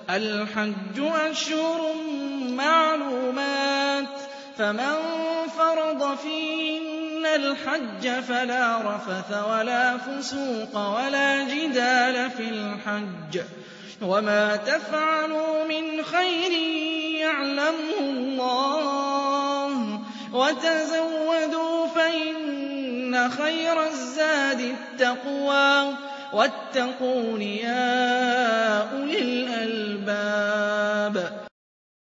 الْحَجُّ أَشْهُرٌ مَّعْلُومَاتٌ ۚ فَمَن فَرَضَ فِيهِنَّ الْحَجَّ فَلَا رَفَثَ وَلَا فُسُوقَ وَلَا جِدَالَ فِي الْحَجِّ ۗ وَمَا تَفْعَلُوا مِنْ خَيْرٍ يَعْلَمْهُ اللَّهُ ۗ وَتَزَوَّدُوا فَإِنَّ خَيْرَ الزَّادِ التَّقْوَىٰ ۚ وَاتَّقُونِ يَا أُولِي الْأَلْبَابِ